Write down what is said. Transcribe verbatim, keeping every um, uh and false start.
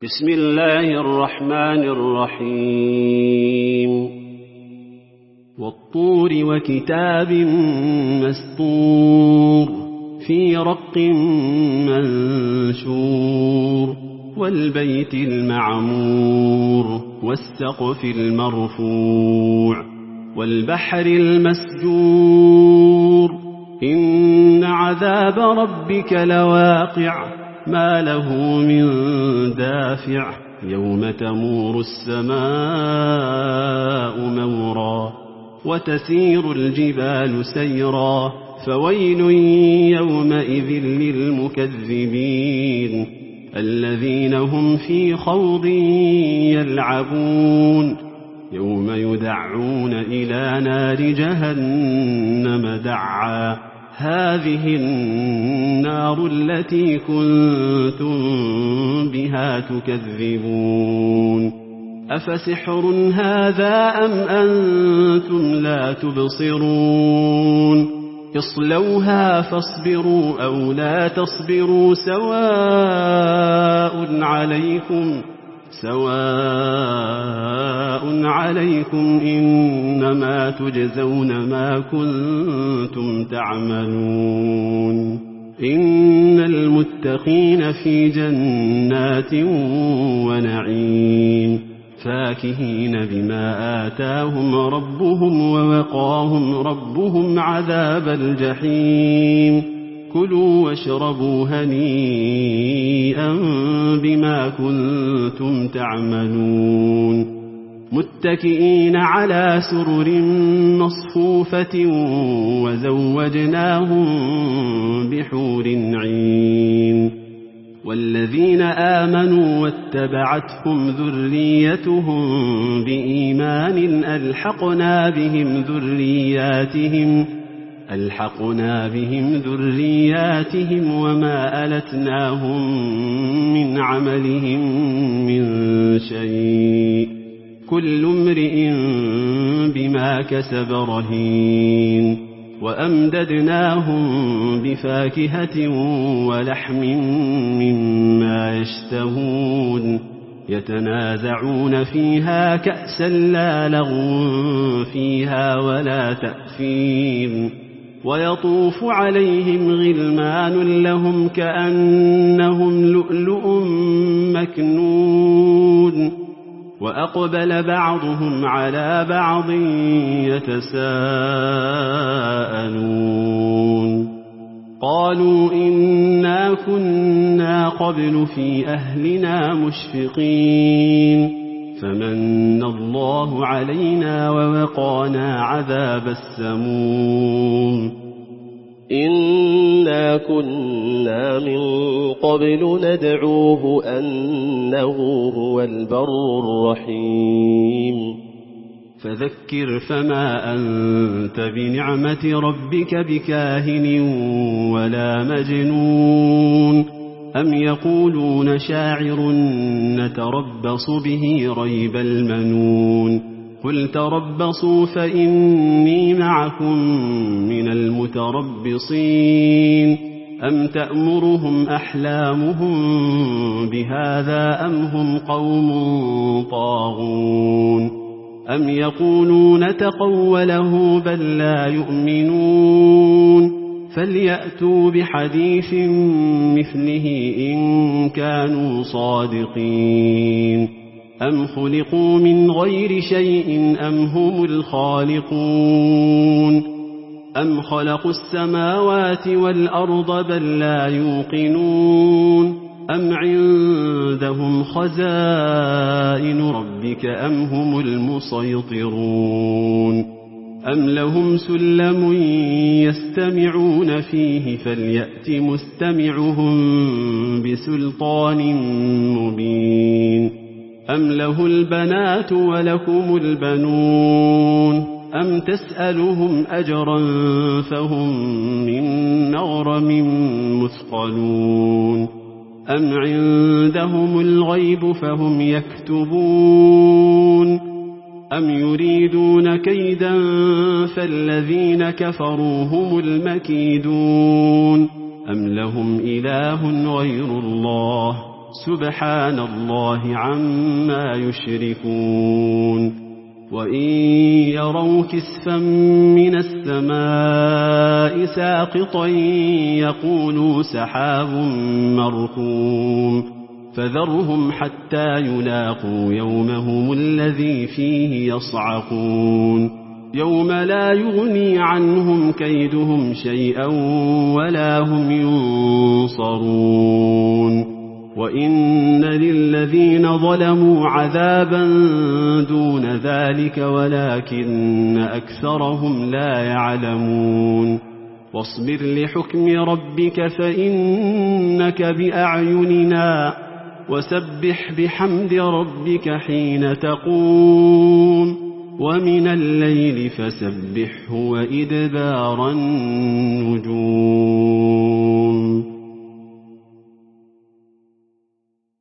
بسم الله الرحمن الرحيم والطور وكتاب مسطور في رق منشور والبيت المعمور والسقف المرفوع والبحر المسجور إن عذاب ربك لواقع ما له من دافع يوم تمور السماء مورا وتسير الجبال سيرا فويل يومئذ للمكذبين الذين هم في خوض يلعبون يوم يدعون إلى نار جهنم دعا هذه النار التي كنتم بها تكذبون أفسحر هذا أم أنتم لا تبصرون اصلوها فاصبروا أو لا تصبروا سواء عليكم سواء عليكم إنما تجزون ما كنتم تعملون إن المتقين في جنات ونعيم فاكهين بما آتاهم ربهم ووقاهم ربهم عذاب الجحيم كلوا واشربوا هنيئا بما كنتم تعملون متكئين على سرر مصفوفة وزوجناهم بحور عين والذين آمنوا واتبعتهم ذريتهم بإيمان ألحقنا بهم ذرياتهم ألحقنا بهم ذرياتهم وما ألتناهم من عملهم من شيء كل امرئ بما كسب رهين وأمددناهم بفاكهة ولحم مما يشتهون يتنازعون فيها كأسا لا لغو فيها ولا تأثيم ويطوف عليهم غلمان لهم كأنهم لؤلؤ مكنون وأقبل بعضهم على بعض يتساءلون قالوا إنا كنا قبل في أهلنا مشفقين فمن الله علينا ووقانا عذاب السموم إنا كنا من قبل ندعوه أنه هو البر الرحيم فذكر فما أنت بنعمة ربك بكاهن ولا مجنون أم يقولون شاعر نتربص به ريب المنون قل تربصوا فإني معكم من المتربصين أم تأمرهم أحلامهم بهذا أم هم قوم طاغون أم يقولون تقوله بل لا يؤمنون فليأتوا بحديث مثله إن كانوا صادقين أم خلقوا من غير شيء أم هم الخالقون أم خلقوا السماوات والأرض بل لا يوقنون أم عندهم خزائن ربك أم هم المسيطرون أم لهم سلم يستمعون فيه فليأت مستمعهم بسلطان مبين أم له البنات ولكم البنون أم تسألهم أجرا فهم من مغرم مثقلون أم عندهم الغيب فهم يكتبون أم يريدون كيدا فالذين كفروا هم المكيدون أم لهم إله غير الله سبحان الله عما يشركون وإن يروا كسفا من السماء ساقطا يقولوا سحاب مركوم فذرهم حتى يلاقوا يومهم الذي فيه يصعقون يوم لا يغني عنهم كيدهم شيئا ولا هم ينصرون وإن للذين ظلموا عذابا دون ذلك ولكن أكثرهم لا يعلمون واصبر لحكم ربك فإنك بأعيننا وسبح بحمد ربك حين تقوم ومن الليل فسبحه وإدبار النجوم